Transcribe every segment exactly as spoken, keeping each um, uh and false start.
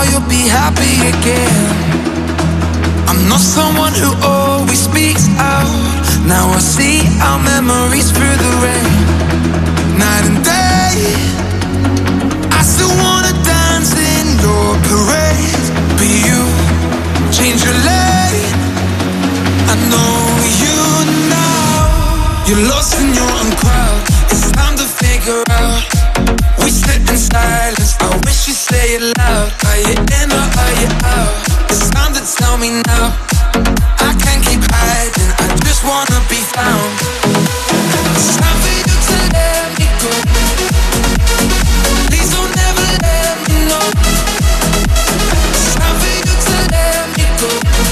tomorrow you'll be happy again. I'm not someone who always speaks out. Now I see our memories through the rain. Night and day, I still wanna dance in your parade. But you change your lane. I know you now. You're lost in your own crowd. It's time to figure out. We sit in silence. I wish you'd say it loud. Are you in or are you out? It's time to tell me now. I can't keep hiding. I just wanna be found. It's time for you to let me go. Please don't ever let me know. It's time for you to let me go.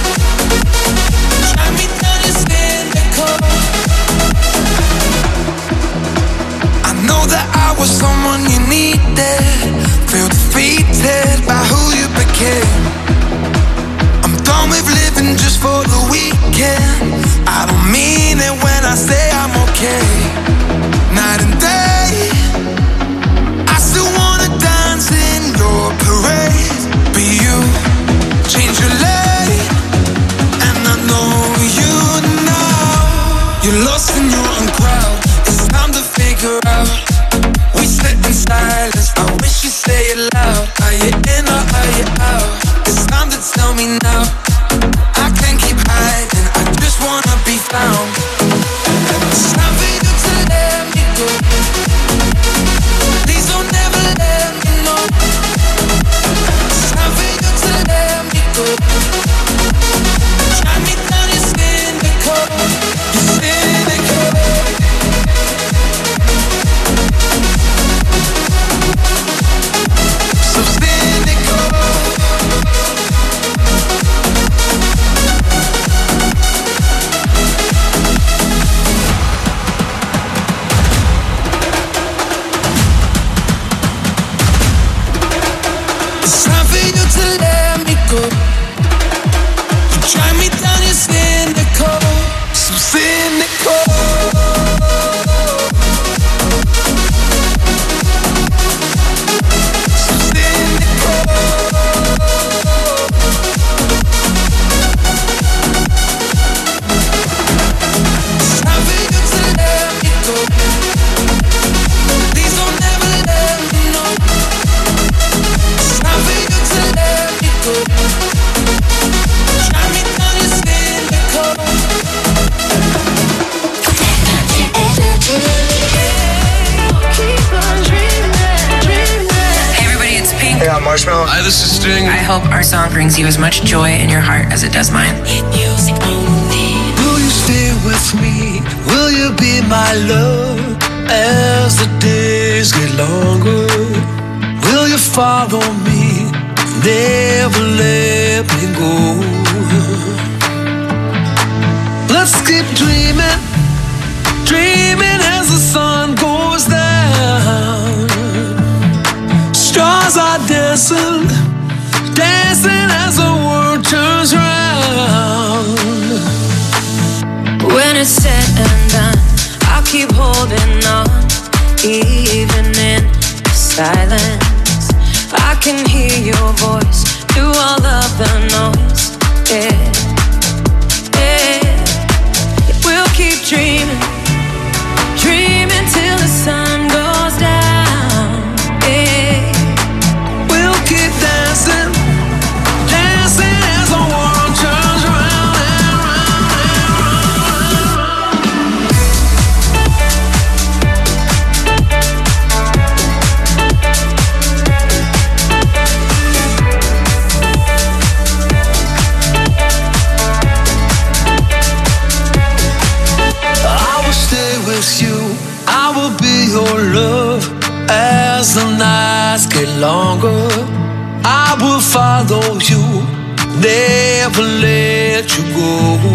Try me down and stand the cold. I know that I was someone you needed. Feel defeated by who you became. I'm done with living just for the weekend. I don't mean it when I say I'm okay. Night and day, I still wanna dance in your parade. But you change your lane, and I know you now. You're lost in your own crowd. It's time to figure out. We sit in silence. I wish you'd say it loud. Are you in or are you out? It's time to tell me now. I can't keep hiding. I just wanna be found. It's time for you to let me go. Please don't ever let me know. It's time for you to let me go. Try me down, you're cynical. You're cynical. So cynical. It's time for you to let me go. You try me down, you're cynical. So cynical. So cynical. It's time for you to let me go. Please don't ever let me know. It's time for you to let me go. Try me down, you're cynical. Keep on dreaming, dreaming. Hey everybody, it's Pink. Hey, I'm Marshmallow. Hi, this is Sting. I hope our song brings you as much joy in your heart as it does mine. Will you stay with me? Will you be my love as the days get longer? Will you follow me? Never let me go. Let's keep dreaming, dreaming as the sun goes down. Stars are dancing, dancing as the world turns round. When it's said and done, I'll keep holding on, even in silence. I can hear your voice through all of the noise. Yeah, yeah. We'll keep dreaming, dreaming till the sun goes down. Yeah, We'll keep dancing, dancing as the world turns round and round and round. I will stay with you. I will be your love as the nights get longer. I will follow you, never let you go.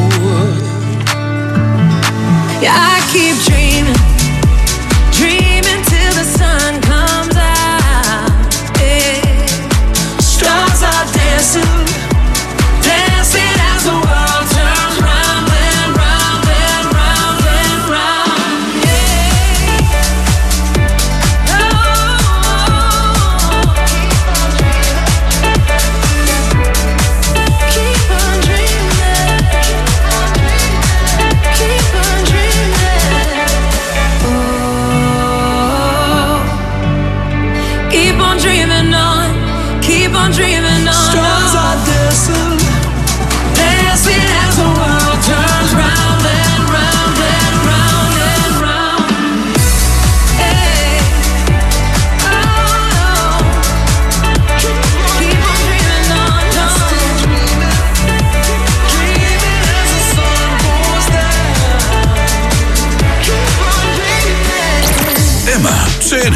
yeah. I keep dreaming, dreaming till the sun comes out. Yeah. Stars are dancing, dancing as the world turns round and round and round and round. Yeah. Oh.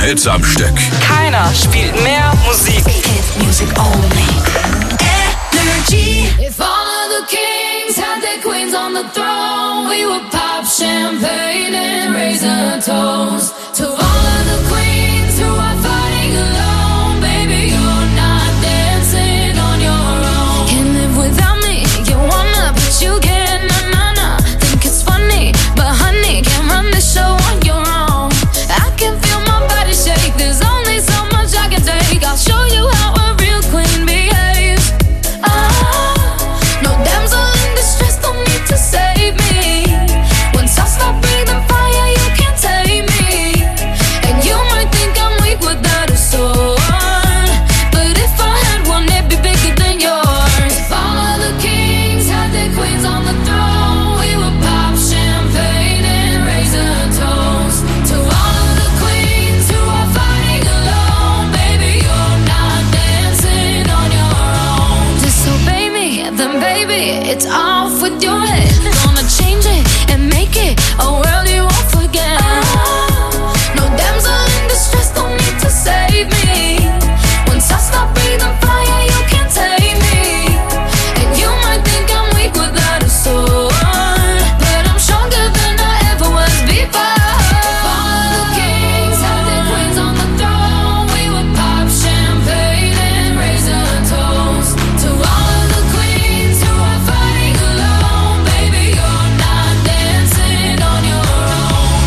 Hits am Stück. Keiner spielt mehr Musik. Hit music only. Energy. If all of the kings had their queens on the throne, we would pop champagne and raise a toast to all of the queens who are fighting alone. Baby, you're not dancing on your own. Can't live without me. You wanna, but you can't. Nah, nah, nah. Think it's funny, but honey, can't run the show on your own. I can feel my body shake. There's only so much I can take. I'll show you how a real queen behaves. Ah, no damsel in distress, don't need to save me. Once I stop breathing fire, you can't take me. And you might think I'm weak without a sword, but if I had one, it'd be bigger than yours. If all of the kings had their queens on the throne, we would pop champagne and raise a toast to all of the queens who are fighting alone. Baby, you're not dancing on your own. Disobey me, then baby, it's off with your head. Gonna change it and make it a world you won't forget. No damsel in distress, don't need to save me. Once I stop breathing fire, you can't take me. And you might think I'm weak without a sword, but I'm stronger than I ever was before. If all of the kings had their queens on the throne, we would pop champagne and raise a toast to all of the queens who are fighting alone. Baby, you're not dancing on your own.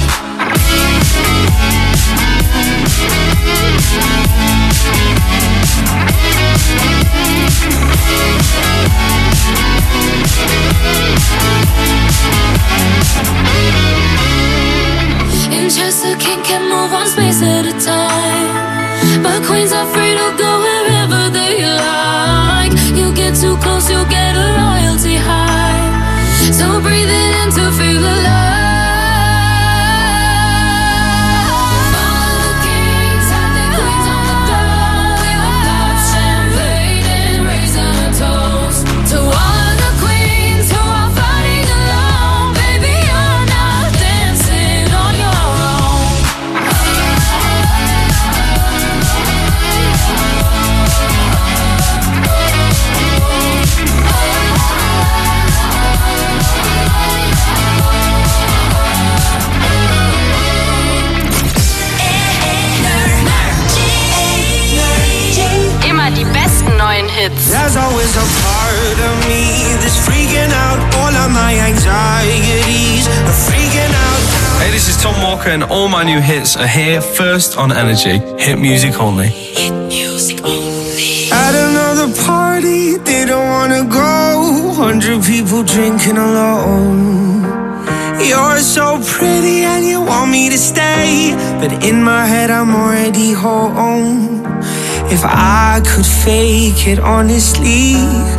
In chess, a king can move one space at a time, but queens are free to go wherever they like. You get too close, you'll get a royalty high. So breathe it in to feel alive. All the kings had their queens on the throne. We would pop champagne and raise a toast to all of the queens who are fighting alone. Baby, you're not dancing on your own. Immer die besten neuen Hits. There's always a part of me that's freaking out. All of my anxieties are freaking out. Hey, this is Tom Walker, and all my new hits are here first on Energy. Hit music only. Hit music only. At another party, didn't wanna go. Hundred people drinking alone. You're so pretty and you want me to stay, but in my head I'm already home. If I could fake it honestly,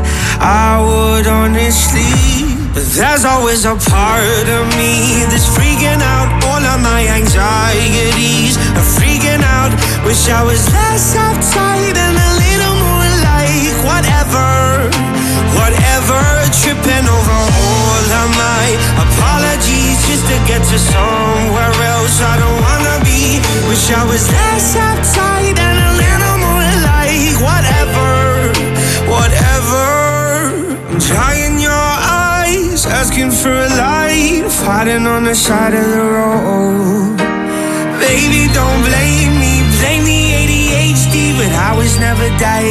I would honestly. But there's always a part of me that's freaking out. All of my anxieties are freaking out. Wish I was less uptight and a little more like whatever, whatever. Tripping over all of my apologies just to get to somewhere else I don't wanna be. Wish I was less uptight and a little more like whatever, whatever. I'm drying your eyes, asking for a light, fighting on the side of the road. Baby, don't blame me, blame the A D H D, but I was never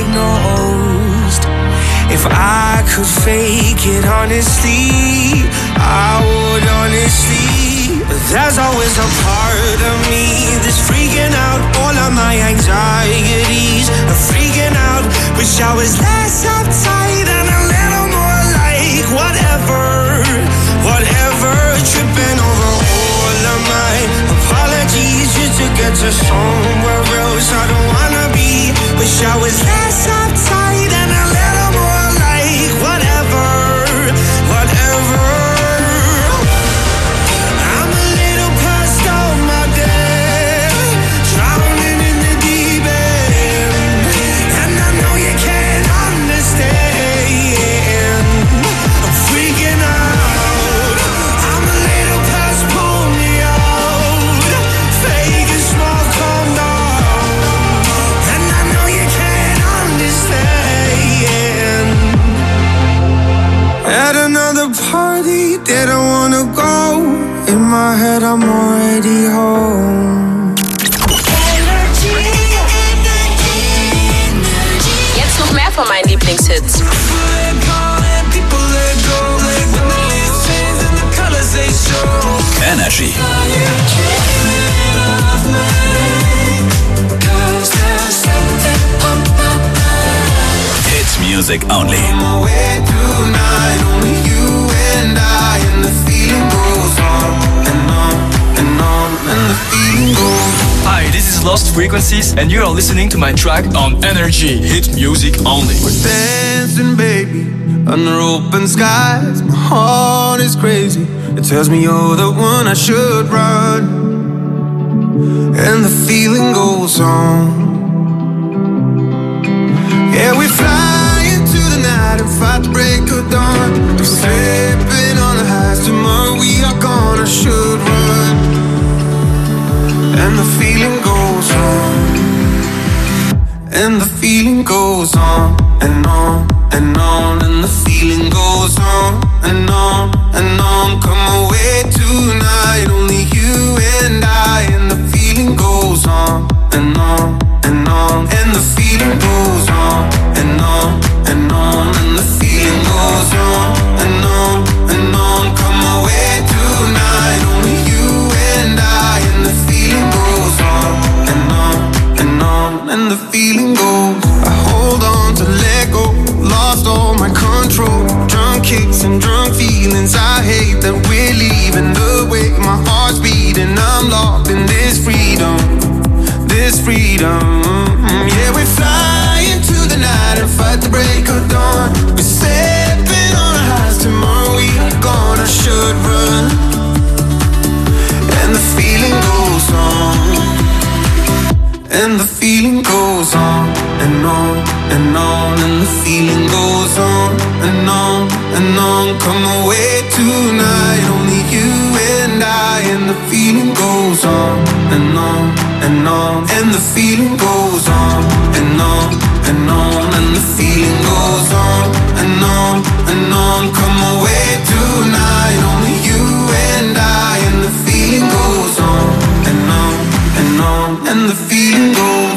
diagnosed. If I could fake it honestly, I would honestly. But there's always a part of me that's freaking out. All of my anxieties are freaking out. Wish I was less uptight and a little more like whatever, whatever. Tripping over all of my apologies just to get to somewhere else I don't wanna be. Wish I was less uptight and a little more like whatever, whatever. I'm a little past all my day, drowning in the deep end, and I know you can't understand. I'm freaking out. I'm a little past pull me out, fake and small, calm down. of party that I wanna go. In my head I'm already home. Jetzt noch mehr von meinen Lieblingshits. Energy. It's music only. Hi, this is Lost Frequencies, and you are listening to my track on Energy. Hit music only. We're dancing, baby, under open skies. My heart is crazy. It tells me you're the one I should run, and the feeling goes on. Yeah, we fly into the night and fight the break of dawn. We're slipping on the highs. Tomorrow we are gonna should run, and the feeling goes on, and the feeling goes on and on and on, and the feeling goes on and on and on. Come away tonight, only you and I, and the feeling goes on and on and on, and the feeling goes on and on and on, and the feeling goes on and on and on. Come away tonight, only you and I, and the feeling goes on and on and on, and the feeling goes. I hold on to let go, lost all my control. Drunk kicks and drunk feelings. I hate that we're leaving the way my heart's beating. I'm locked in this freedom, this freedom. Yeah, we fly into the night and fight the break of dawn. We're stepping on our highs. Tomorrow we are gonna should run, and the feeling goes on, and the feeling goes on and on and on, and the feeling goes on and on and on. Come away tonight, only you and I, and the feeling goes on and on and on, and the feeling goes on and on and on, and the feeling goes on and on and on. Come away tonight, only you and I, and the feeling goes on and on and on, and the feeling goes.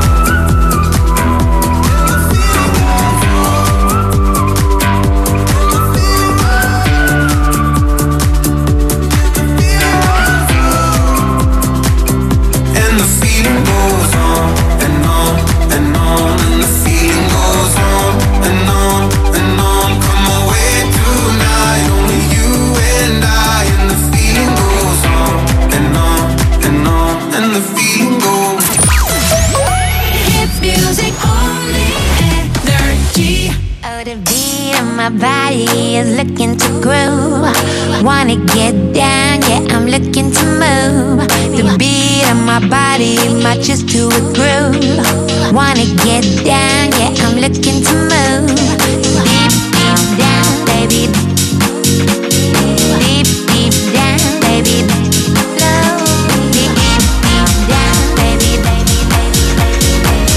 My body is looking to groove. Wanna get down, yeah, I'm looking to move. The beat of my body matches to a groove. Wanna get down, yeah, I'm looking to move. Deep, deep down, baby. Deep, deep down, baby. Slow. Deep, deep down, baby, baby, baby, baby, baby.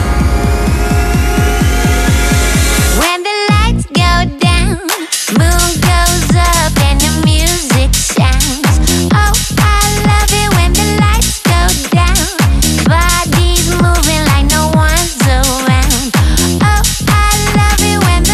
When the lights go down, moon goes up and the music sounds. Oh, I love it when the lights go down. Bodies moving like no one's around. Oh, I love it when the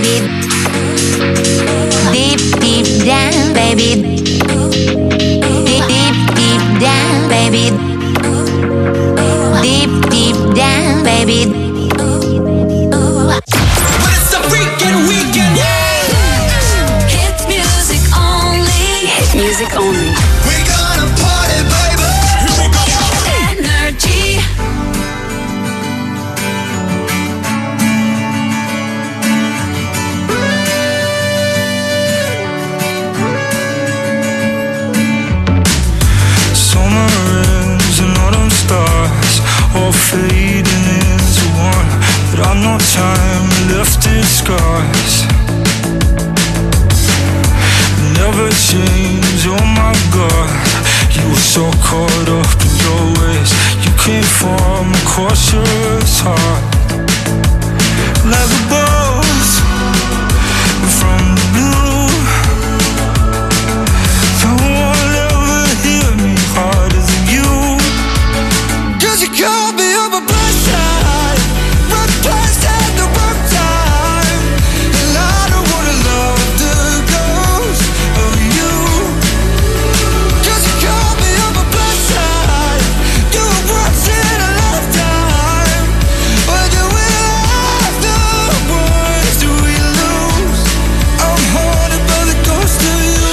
baby. Deep, deep down, baby. Deep, deep, deep down, baby. Deep, deep down, baby. But it's the freaking weekend. Hit music only. Hit music only. We're gonna party, baby. Energy. Summer ends and autumn stars all fading into one. But I've no time left in scars. Never change, oh my God. You were so caught up in your ways. You came from a cautious heart. Like a bolt from the blue. No one ever hit me harder than you. Cause you called me on my blind side. Right place at the wrong time. And I don't wanna love the ghost of you. Cause you called me on my blind side. You were once in a lifetime. But do we have the words? Do we lose? I'm haunted by the ghost of you.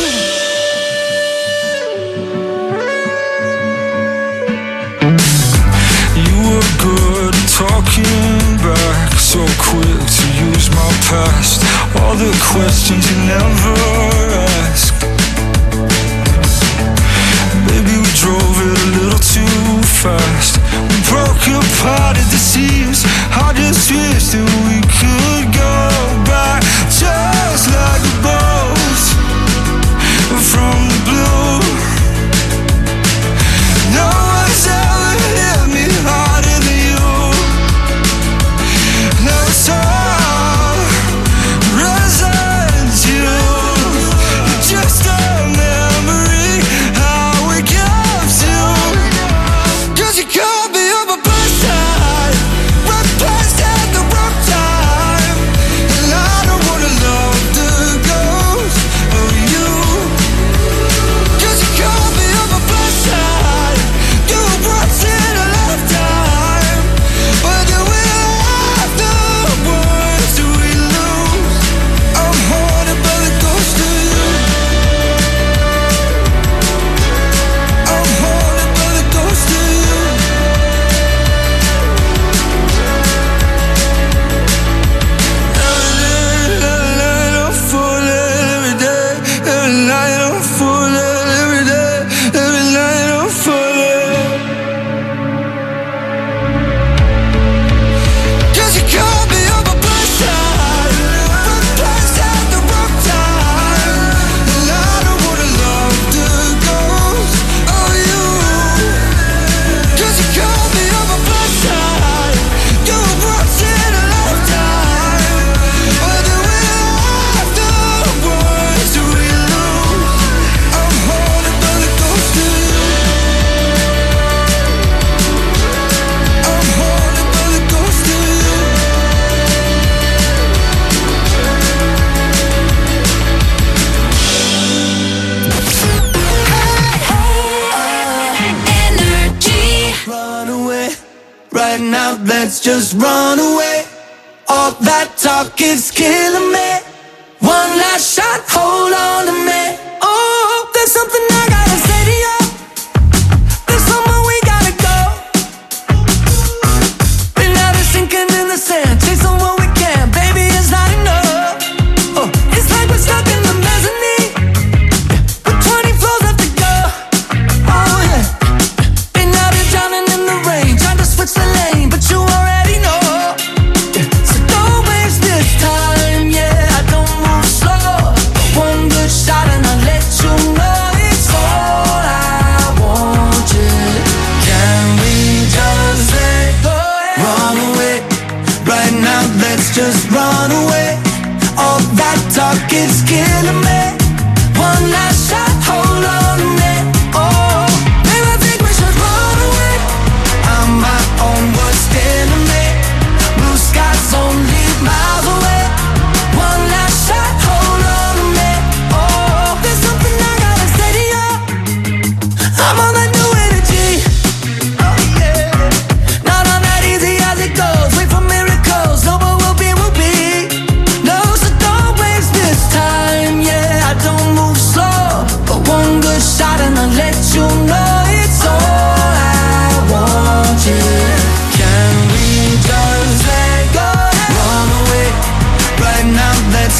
You were good at talking back, so quick to use my past. All the questions you never asked. Maybe we drove it a little too fast. We broke apart at the seams. I just wish that we could go back, just like a bolt from the blue. No one's ever hit me harder than you. Now it's all residue. You're just a memory, how it comes to. Cause you called me on my blind side. Right place at the wrong time. And I don't wanna love the ghost of you. Cause you called me on my blind side. You were once in a lifetime. But do we have the words? Do we lose? I'm haunted by the ghost of you. I'm haunted by the ghost of you. Every night I'm falling, every day. Every night I'm falling, every day. Every night I'm falling. Cause you called me on my blind side. Wrong place at the wrong time. And I don't wanna love the ghost of you. Cause you called me on my blind side. You were once in a lifetime. But do we have the words? Do we lose? I'm haunted by the ghost of you. I'm haunted by the ghost of you. Energy. Run away, right now let's just run away. All that talk is killing me. One last shot, hold on to me. Oh, there's something I gotta say to you. There's somewhere we gotta go. Been out of sinking in the sand, chasing what we can. Baby, it's not enough. Oh, it's like we're stuck in the mezzanine. With twenty floors left to go. Oh yeah. Been out here drowning in the rain, trying to switch the lane, but you already know. Yeah. So don't waste this time, yeah. I don't move slow. One good shot and I'll let you know it's all I want you. Can we just let run away? Right now, let's just run away. All that talk is killing me. One last shot, hold on to me. Oh, baby, I think we should run away. I'm my own worst enemy. Blue skies only miles away. One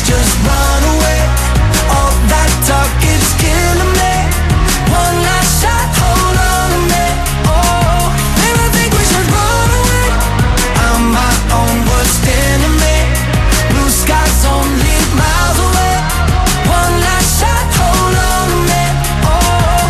just run away. All that talk is killing me. One last shot, hold on a minute. Oh, maybe I think we should run away. I'm my own worst enemy. Blue skies only miles away. One last shot, hold on a minute. Oh,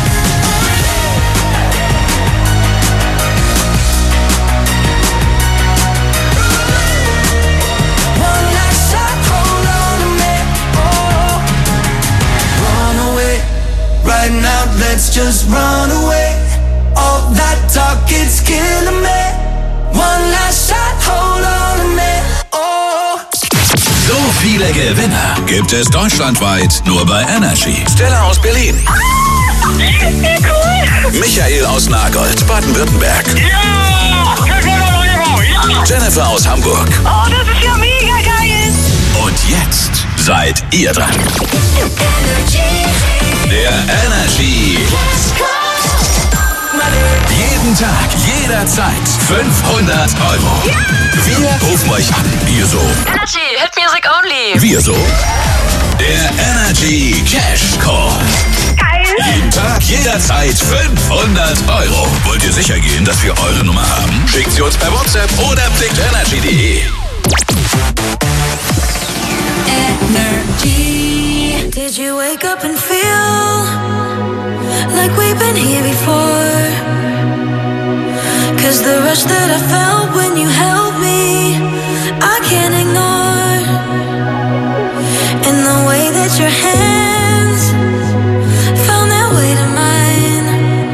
one last shot, hold on a minute. Oh, run away. Right now, let's just run away. All that talk, it's killing me. One last shot, hold on a minute. Oh. So viele Gewinner gibt es deutschlandweit nur bei Energy. Stella aus Berlin. Cool. Michael aus Nagold, Baden-Württemberg. Ja! Das wäre doch ja. Jennifer aus Hamburg. Oh, das ist ja mega geil. Und jetzt seid ihr dran. Der Energy. Jeden Tag, jederzeit fünfhundert Euro. Ja! Wir rufen euch an. Ihr so. Energy, Hit Music Only. Wir so. Der Energy Cash Call. Geil. Jeden Tag, jederzeit fünfhundert Euro. Wollt ihr sicher gehen, dass wir eure Nummer haben? Schickt sie uns per WhatsApp oder blickt energy punkt de. Energy. Did you wake up and feel like we've been here before? 'Cause the rush that I felt when you held me, I can't ignore. And the way that your hands found their way to mine,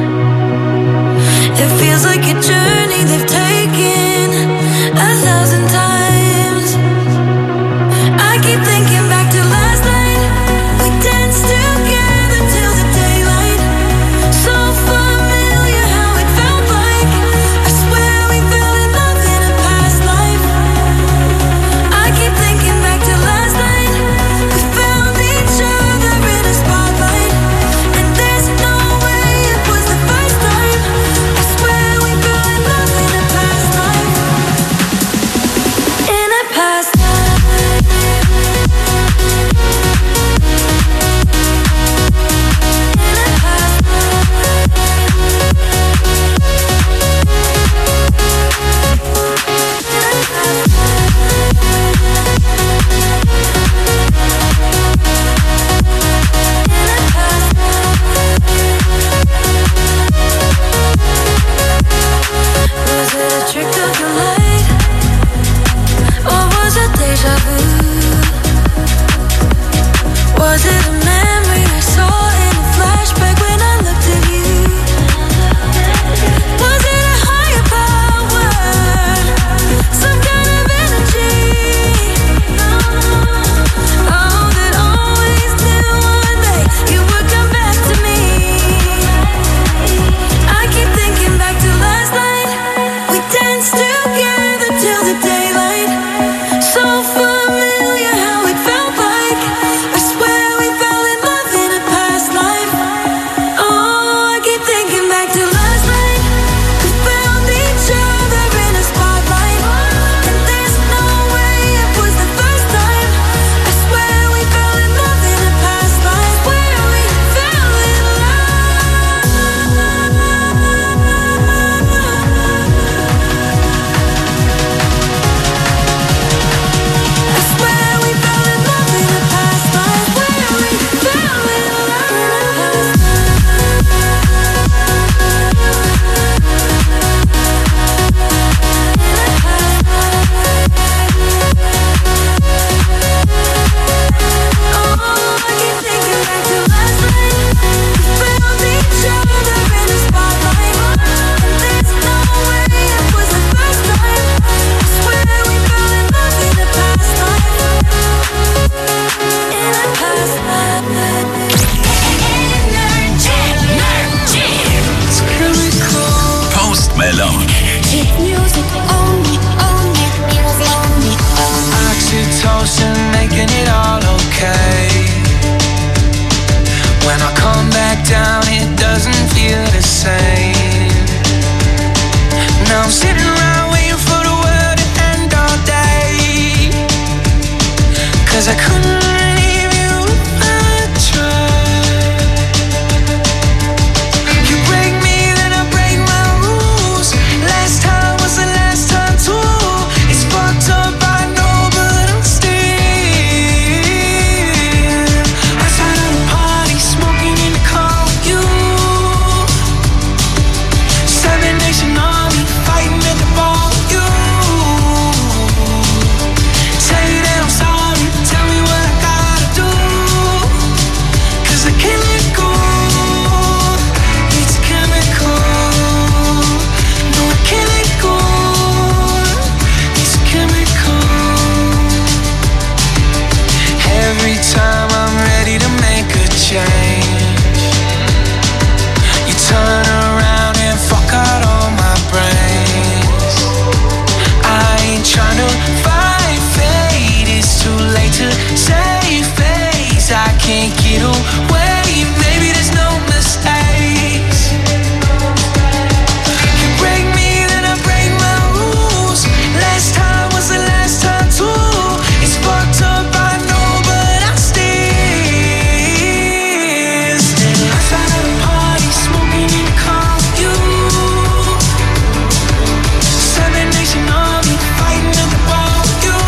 it feels like a journey they've taken a thousand times. I keep thinking back to last night. We danced together till the daylight. So familiar how it felt like. I swear we fell in love in a past life. I keep thinking back to last night. We found each other in a spotlight. And there's no way it was the first time. I swear we fell in love in a past life. In a past life. Was it a trick of the light, or was it deja vu? Was it a memory I saw in a flashback when I looked at you? Was it a higher power, some kind of energy? Oh, that always knew one day you would come back to me. I keep thinking back to last night. We danced together till the daylight. So familiar how it felt like. I swear we fell in love in a past life. Oh, I keep thinking back to last night. We found each other in a spotlight. And there's no way it was the first time. I swear we fell in love in a past life. Where we fell in love. I swear we fell in love in a past life. Where we fell in love. Oh, I keep thinking back to last night. We found each other in a spotlight. And there's no way it was the first time. I swear we fell in love in a past life. In a past life. Post Malone. Hit music only, only, music only. Oxytocin making it all okay. When I come back down, it doesn't feel the same. Now I'm sitting around waiting for the world to end all day. 'cause I couldn't leave you if I tried. You break me, then I break my rules. Last time was the last time too. It's fucked up, I know, but I'm still outside of the party, smoking in the car with you. Seven Nation Army, fighting at the bar with you. Say that I'm sorry, tell me what I gotta do, 'cause I can't let go. It's chemical. No, I can't let go. It's chemical. Every time I'm ready to make a change, you turn around and fuck out all my brains. I ain't tryna fight fate, it's too late to save face. I can't get away, maybe there's no mistakes. You break me, then I break my rules. Last time was the last time too. It's fucked up, I know, but I'm still still outside of the party, smoking in the car with you. Seven Nation Army, fighting at the bar with you.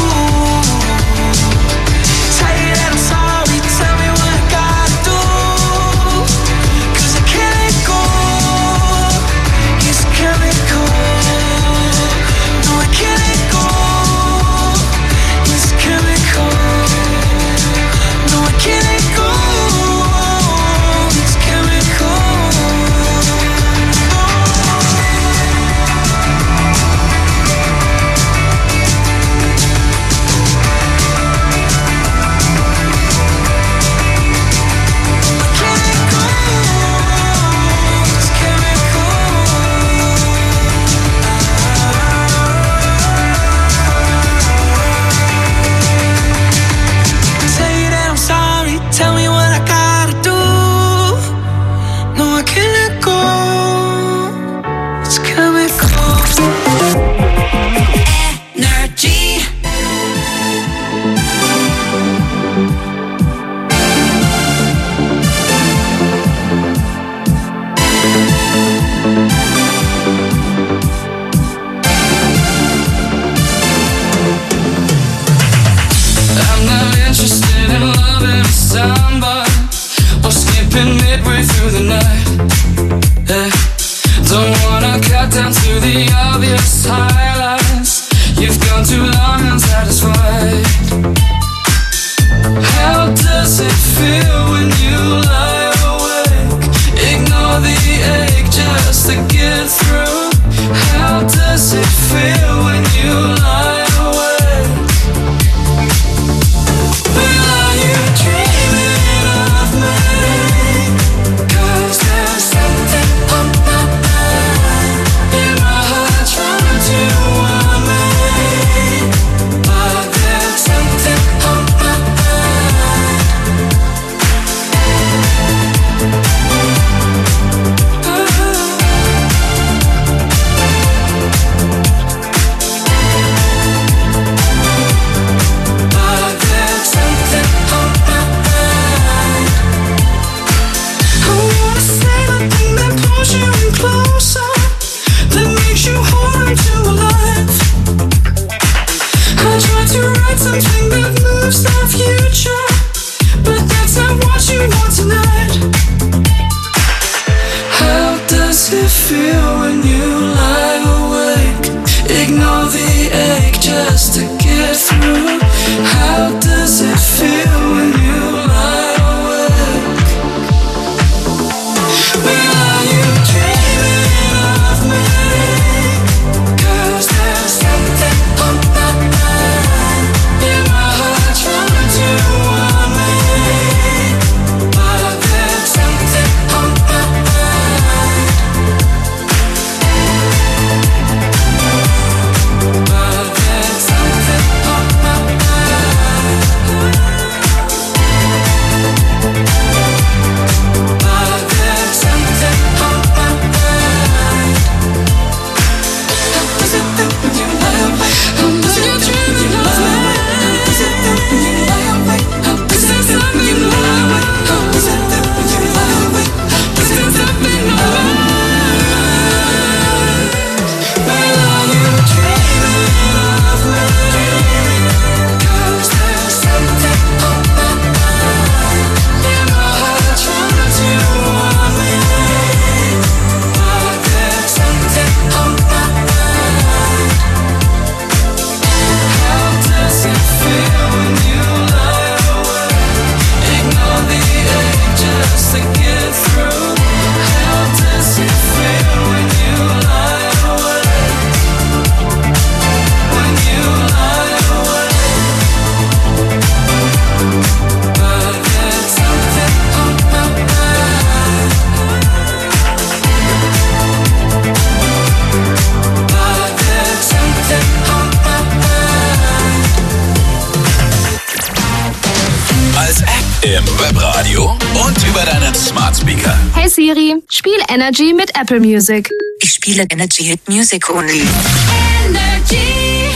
Tell you that I'm sorry, tell me what I gotta do, 'cause I can't let go. It's chemical. No, I can't let go. It's chemical. No, I can't let go. It's chemical. Tell you that I'm sorry, tell me what I gotta do. No, I can't let go. It's chemical. Energy. I'm not interested in loving somebody or skipping midway through the night. Eh, Don't wanna cut down to the obvious highlights. You've gone too long unsatisfied. How does it feel when you lie awake? Ignore the ache just to get through. How does it feel when you lie awake? Are you dreaming of me? 'Cause there's something on my mind, in my heart trying to im Webradio und über deinen Smart Speaker. Hey Siri, spiel Energy mit Apple Music. Ich spiele Energy Hit Music Only. Energy.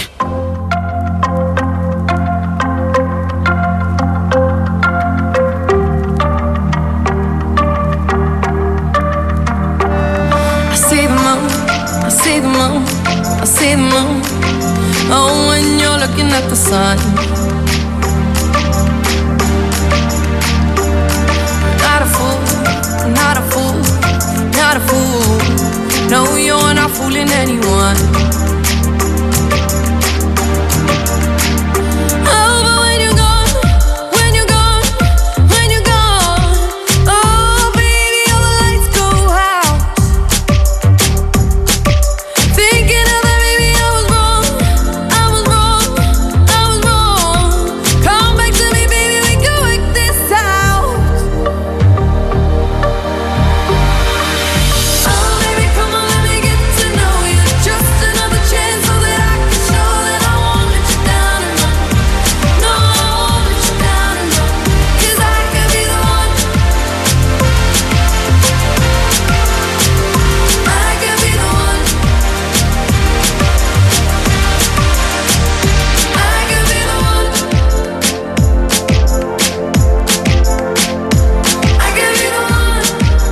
I see the moon, I see the moon. Oh, when you're looking at the sun. Not a fool, not a fool, not a fool. No, you're not fooling anyone. Oh, but when you're gone, when you're gone, when you're gone. Oh, baby, all the lights go out. Thinking of that, baby, I was wrong, I was wrong, I was wrong. Come back to me, baby, we can work this out. Oh, baby, come on, let me get to know you. Just another chance so that I can show that I won't let you down and run. No, I won't let you down and run. 'Cause I could be the one. I could be the one. I could be the one. I could be the one.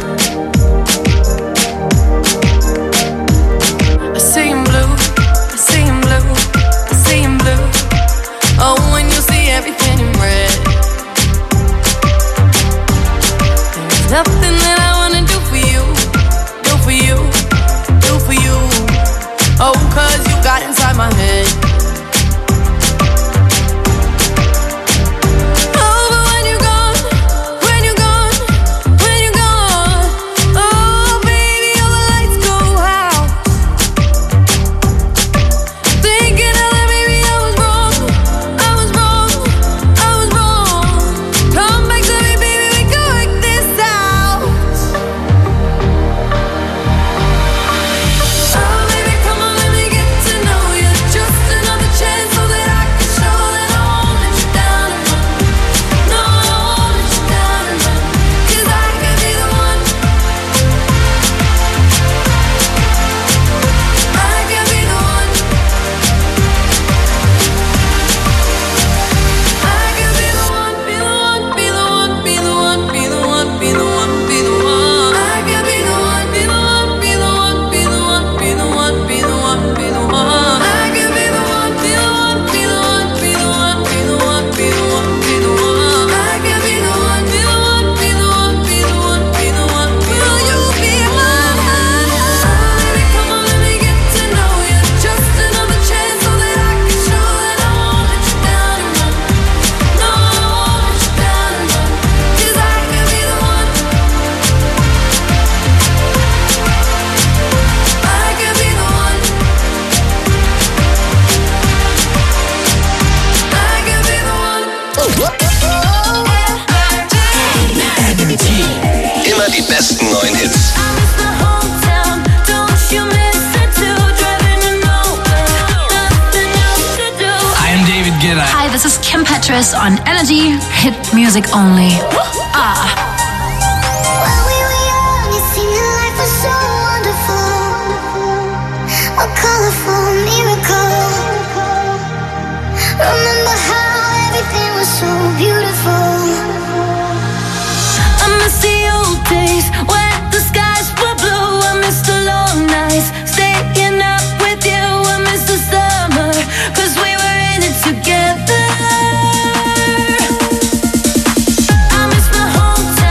I see him blue, I see him blue, I see him blue. Oh, when you see everything in red. There's nothing that I wanna do for you, do for you, do for you. Oh, 'cause you got inside my head. Oh, but when you're gone, when you're gone, when you're gone. Oh, baby, all the lights go out. Thinking of that, baby, I was wrong, I was wrong, I was wrong. Come back to me, baby, we can work this out. Oh, baby, come on, let me get to know you. Just another chance so that I can show that I won't let you down and run. No, I won't let you down and run. 'Cause I could be the one. I could be the one. I could be the one, be the one, be the one, be the one, be the one, be the one, be the one. I could be the one, be the one, be the one, be the one, be the one, be the one, be the one. I could be the one, be the one, be the one, be the one, be the one, be the one, be the one. I could be the one, be the one, be the one, be the one, be the one. Will you be mine? Baby, come on, let me get to know you. Just another chance so that I can show that I won't let you down and run. No, I won't let you down and run. 'Cause I could be the one. I could be the one. I could be the one. Immer die besten neuen Hits. I am David Guetta. Hi, this is Kim Petras on Energy Hit Music Only. Ah. When we were young, it seemed that life was so wonderful. A colorful miracle. Remember how everything was so beautiful. I miss the old days when the skies were blue. I miss the long nights staying up with you. I miss the summer 'cause we were in it together. I miss my hometown.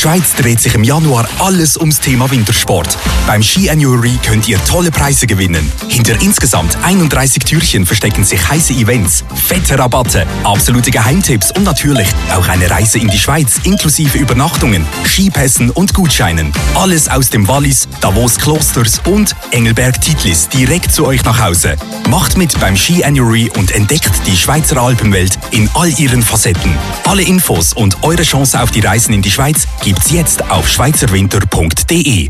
Schweiz dreht sich im Januar alles ums Thema Wintersport. Beim Ski Annuary könnt ihr tolle Preise gewinnen. Hinter insgesamt einunddreißig Türchen verstecken sich heiße Events, fette Rabatte, absolute Geheimtipps und natürlich auch eine Reise in die Schweiz inklusive Übernachtungen, Skipässen und Gutscheinen. Alles aus dem Wallis, Davos Klosters und Engelberg-Titlis direkt zu euch nach Hause. Macht mit beim Ski Annuary und entdeckt die Schweizer Alpenwelt in all ihren Facetten. Alle Infos und eure Chance auf die Reisen in die Schweiz gibt's jetzt auf schweizerwinter punkt de.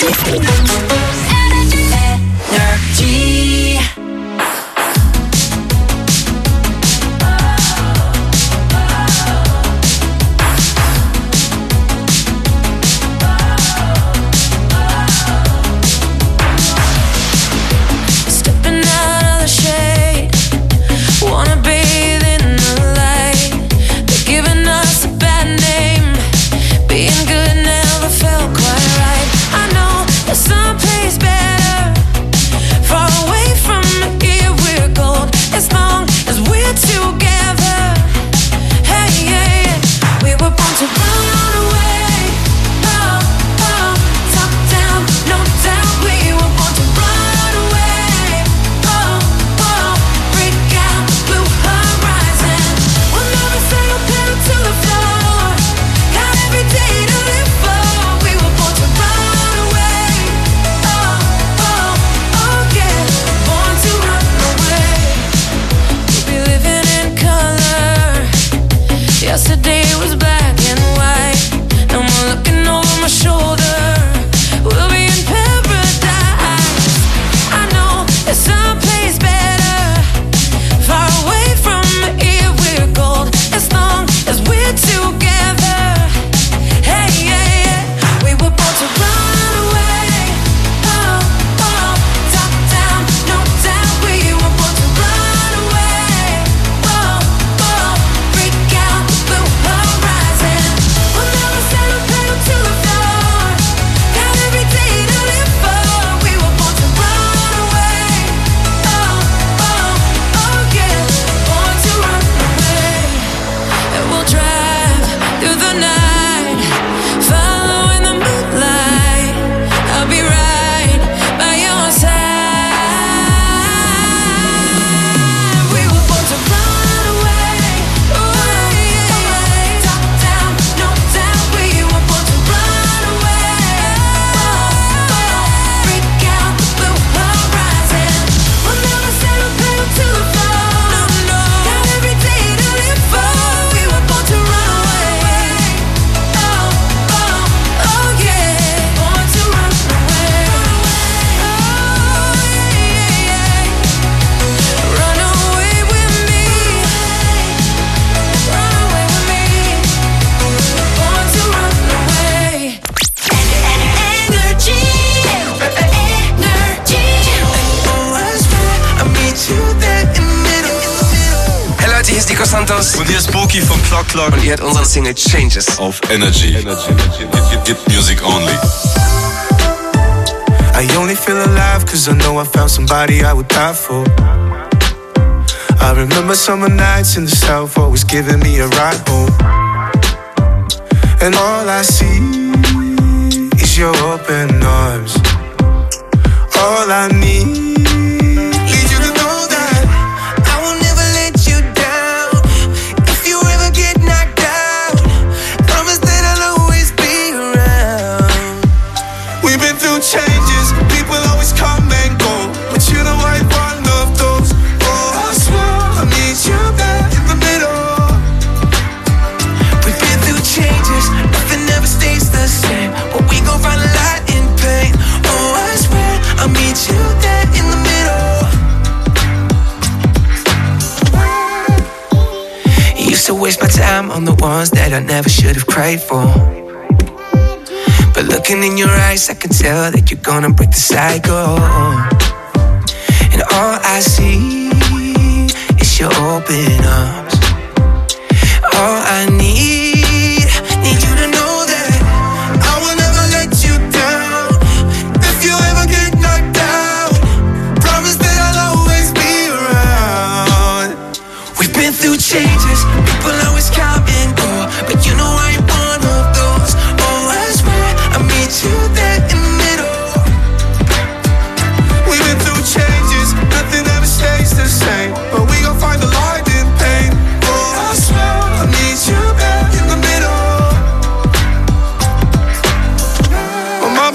Santos. Und hier ist Boki von Clock Clock. Und ihr hört unseren Single Changes auf Energy. Energy. Hit, hit music only. I only feel alive cause I know I found somebody I would die for. I remember summer nights in the south always giving me a ride home. And all I see is your open arms. All I need changes, people always come and go, but you're the right one of those. Oh, I swear I need you there in the middle. We've been through changes, nothing ever stays the same, but we gon' find a lot in pain. Oh, I swear I need you there in the middle. Used to waste my time on the ones that I never should have prayed for. But looking in your eyes, I can tell that you're gonna break the cycle. And all I see is your open arms. All I need, need you to know that I will never let you down. If you ever get knocked down, promise that I'll always be around. We've been through changes, people always come and go, but you know I ain't one of those. Oh,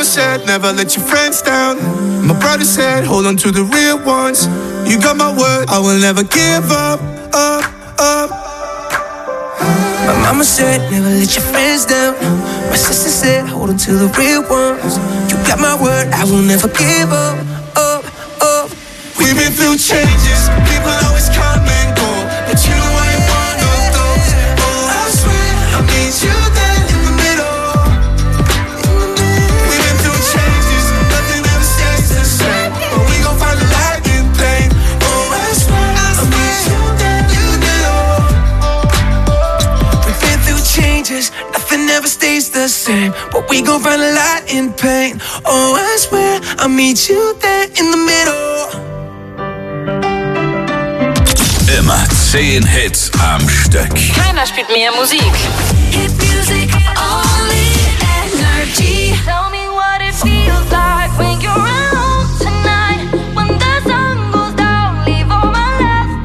said, never let your friends down. My brother said, hold on to the real ones. You got my word, I will never give up, up, up. My mama said, never let your friends down. My sister said, hold on to the real ones. You got my word, I will never give up, up, up. We've been through changes, people always come and go, but you ain't one of those. Oh, I swear, I need you there in the middle. We've been through changes, nothing ever stays the same, but we gon' find the light in pain. Oh, I swear, I need you there in the middle. We've been through changes, nothing ever stays the same, but we gon' find a light in pain. Oh, I swear, I'll meet you there in the middle. Immer zehn Hits am Stück. Keiner spielt mehr Musik. Hit music only. Energy. Tell me what it feels like when you're alone tonight. When the sun goes down, leave all my love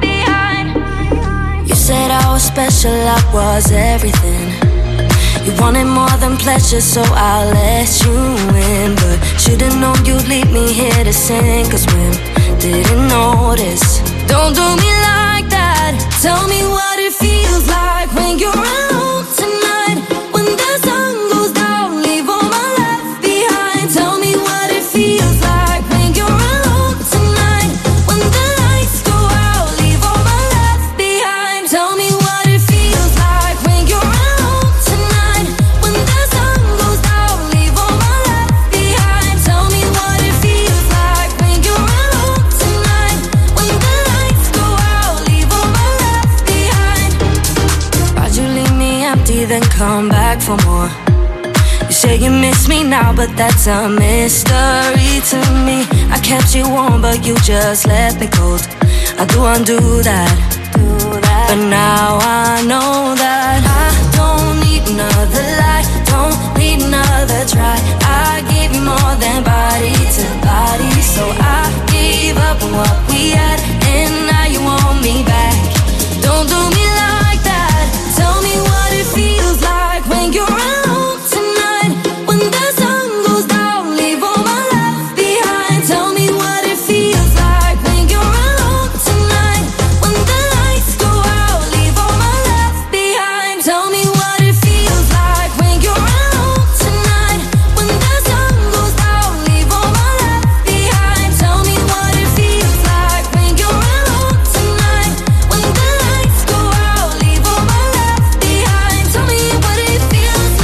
behind. You said I was special, I was everything. You wanted more than pleasure, so I let you in. But should've known you'd leave me here to sing. Cause when didn't notice. Don't do me like that. Tell me what it feels like when you're alone tonight. When the sun goes down, leave all my love behind. Tell me what it feels like when you're alone tonight. When the lights go out, leave all my love behind. Tell me what it feels like when you're alone tonight. When the sun goes down, leave all my love behind. Tell me what it feels like when you're alone tonight. When the lights go out, leave all my love behind. Why'd you leave me empty, then come back for more? You say you miss me now, but that's a mystery to me. I kept you warm, but you just left me cold. I do undo that, do that. But now I know that I don't need another lie, don't need another try. I gave you more than body to body, so I gave up on what we had, and now you want me back. Don't do me like that. Tell me what it feels like when you're alone tonight. When the sun goes down, leave all my love behind. Tell me what it feels like when you're alone tonight. When the lights go out, leave all my love behind. Tell me what it feels like when you're alone tonight. When the sun goes down, leave all my love behind. Tell me what it feels like when you're alone tonight. When the lights go out, leave all my love behind. Tell me what it feels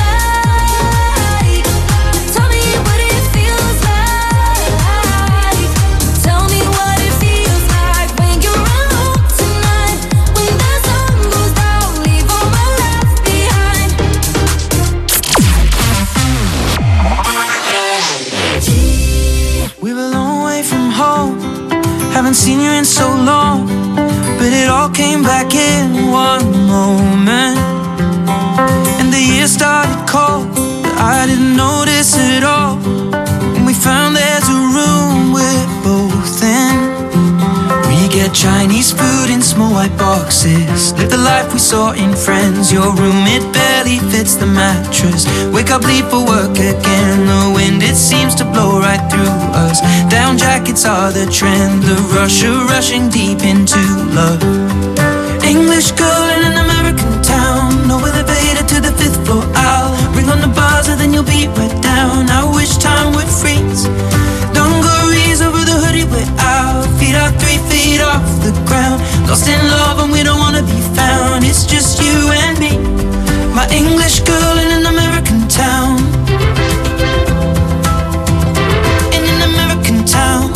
like. Tell me what it feels like. Tell me what it feels like when you're alone tonight. When the sun goes down, leave all my love behind. We're a long way from home, haven't seen you in so long, but it all came back in one moment. And the year started cold, but I didn't notice it all. And we found there's a room we're both in. We get Chinese food in small white boxes, live the life we saw in Friends. Your room, it barely fits the mattress. Wake up, leave for work again. The wind, it seems to blow right through us. Down jackets are the trend, the rush of rushing deep into love. English girl in an American town, no elevator to the fifth floor. I'll ring on the buzzer, then you'll be right down. I wish time would freeze. Dungarees over the hoodie, we're out. Feet are three feet off the ground. Lost in love and we don't wanna be found. It's just you and me, my English girl in an American town. In an American town.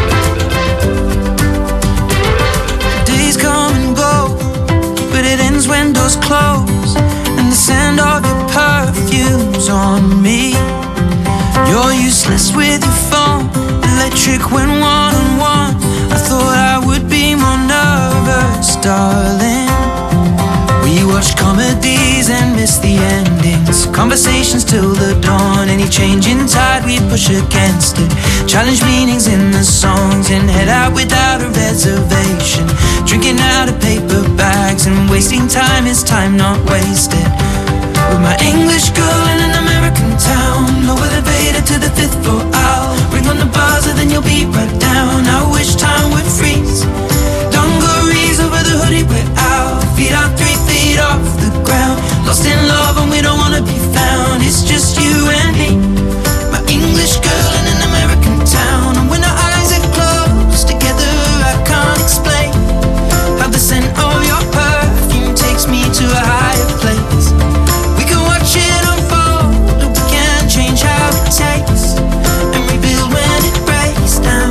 Days come and go, but it ends when doors close, and the scent of your perfume's on me. You're useless with your phone, electric when one-on-one. I thought I would be more nervous, darling. We watched comedies and missed the endings, conversations till the dawn. Any change in tide, we push against it. Challenge meanings in the songs and head out without a reservation. Drinking out of paper bags and wasting time is time not wasted. With my English girl in an American American town. Low elevator to the fifth floor. I'll ring on the buzzer, then you'll be right down. I wish time would freeze. Dungarees over the hoodie, we're out. Feet are three feet off the ground. Lost in love and we don't wanna be found. It's just you and me, my English girl in an American town. And when our eyes are closed together, I can't explain how the scent of your perfume takes me to a higher place. We can watch it unfold, or we can change how it tastes and rebuild when it breaks down.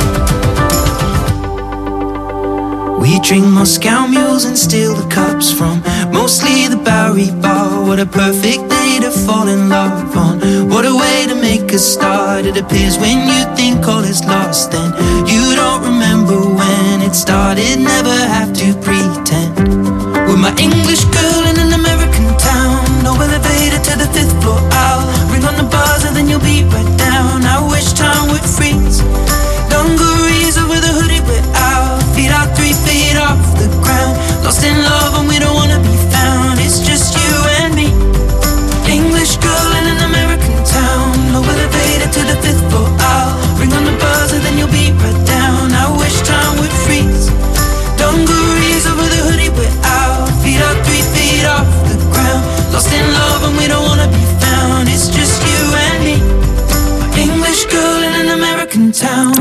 We drink Moscow mules and steal the cups from mostly the Bowery Bar. What a perfect day to fall in love on. What a way to make a start. It appears when you think all is lost, then you don't remember when it started. Never have to pretend. With my English girl in an American town. No elevator to the fifth floor. I'll ring on the buzzer, then you'll be right down. I wish time would freeze. Dungarees over the hoodie, we're out. Feet are three feet off the ground. Lost in love and we don't wanna be found. It's just you and me, English girl in an American town. Low elevator to the fifth floor. I'll ring on the buzzer, then you'll be right down. I wish time would freeze. Dungarees over the hoodie, we're out. Feet are three feet off the ground. Lost in love and we don't wanna be found. It's just you and me, English girl in an American town.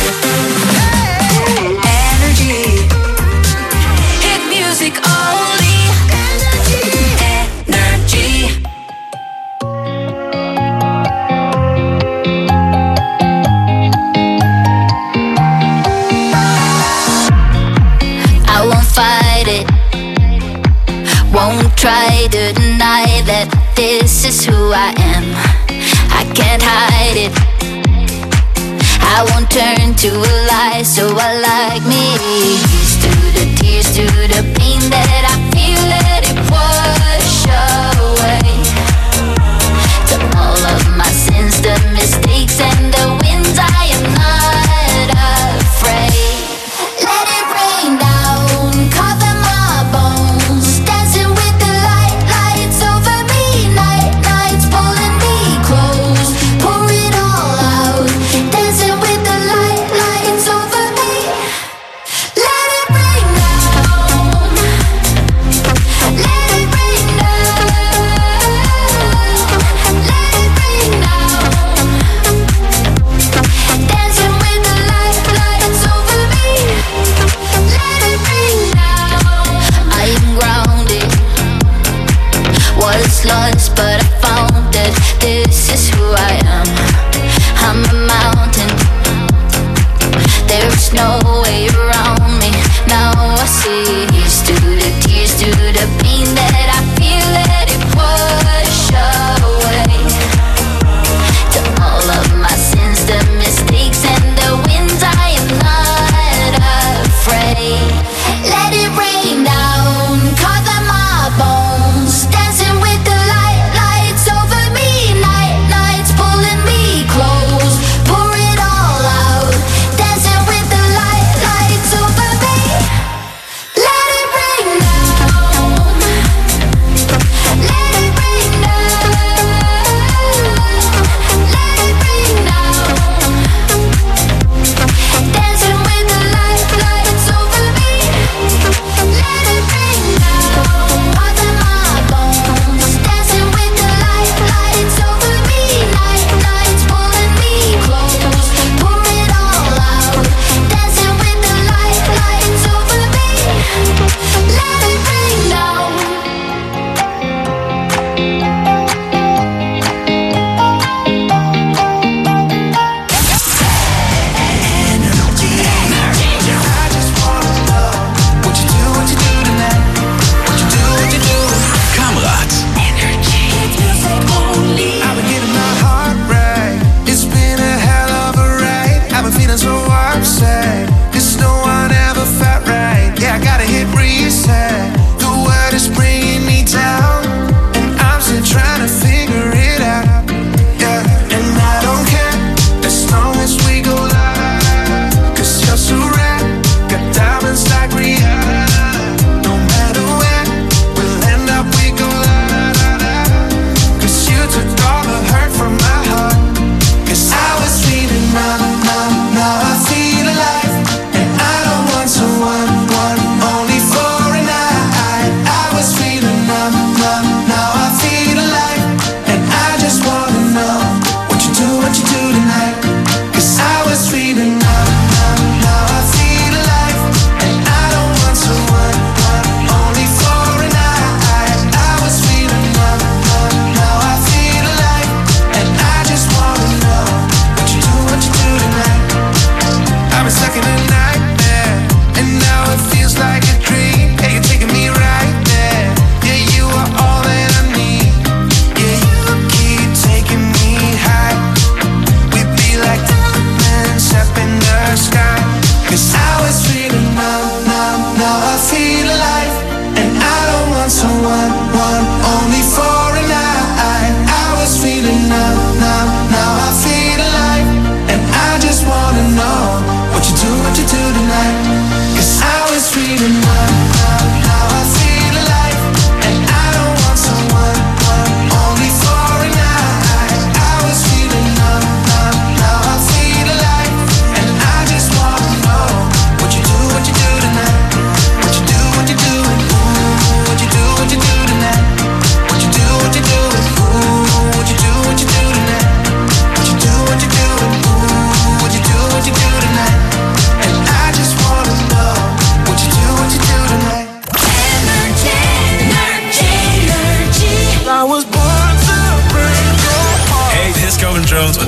Energy, hit music only. Energy. I won't fight it, won't try to deny that this is who I am. I can't hide it, I won't turn to a lie, so I like me. Here's to the tears, to the pain that I feel, let it wash away. To all of my sins, the mistakes and the wins, I am not afraid. Let it rain down, cover my bones, dancing with the light, lights over me, night, nights pulling me close, pour it all out, dancing with the light, lights over me. Let it rain down.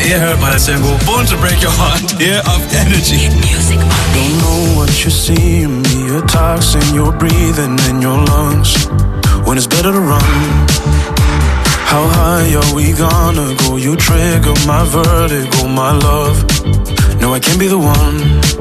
Ihr hört meine Single Born to Break Your Heart hier auf Energy. Hit Music Only. Don't know what you see in me, a toxin you're breathing in your lungs. When it's better to run. How high are we gonna go? You trigger my vertigo, my love. No, I can't be the one.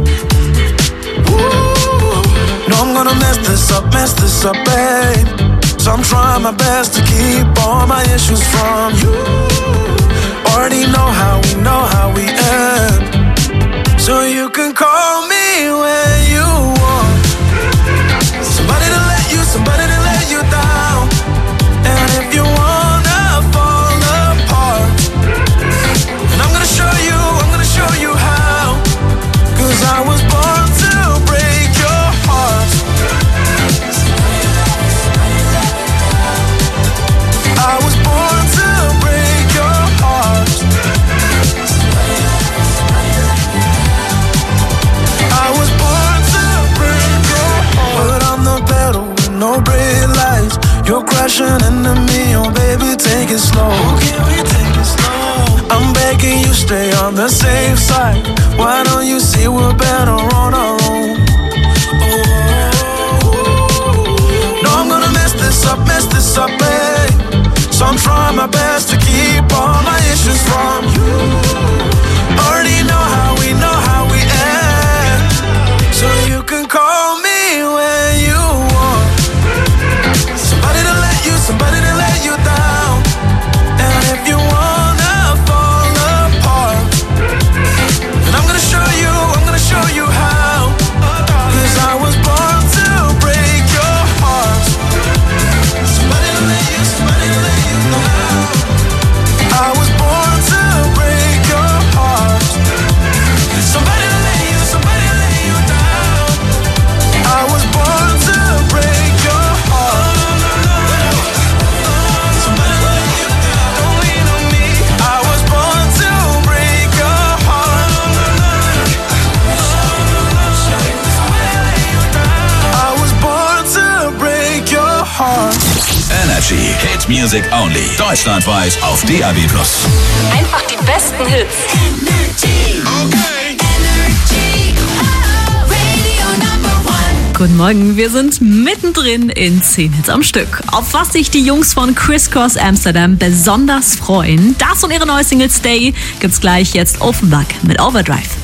Ooh. No, I'm gonna mess this up, mess this up, babe. So I'm trying my best to keep all my issues from you. Already know how we know how we end. So you can call me when you want. Somebody to let you, somebody to let you down. And if you wanna fall apart, and I'm gonna show you, I'm gonna show you how. Cause I was born to break your heart. I was born to break your heart. I was born to break your heart. But on the pedal with no brake lights, you're crashing into me, oh baby, take it slow. Can we take it slow? I'm begging you, stay on the safe side. Why don't you see we're better on our own? Oh, no, I'm gonna mess this up, mess this up, babe. So I'm trying my best to keep all my issues from you. Already know how we know how we end. So you can call me when you want. Somebody to let you, somebody to let you down. And if you wanna fall apart, then I'm gonna show you, I'm gonna show you how. Cause I was born to break your heart. Somebody to let you, somebody to let you down. I was born to break your heart. Somebody to let you, somebody to let you down. I was born to break your heart. Somebody to let you down. Don't lean on me. I was born to break your heart. I was born to break your heart. Energy Hit Music Only. Deutschlandweit auf D A B plus. Einfach die besten Hits. Guten Morgen, wir sind mittendrin in zehn Hits am Stück. Auf was sich die Jungs von Criss Cross Amsterdam besonders freuen, das und ihre neue Single Stay gibt's gleich jetzt Offenbach mit Overdrive.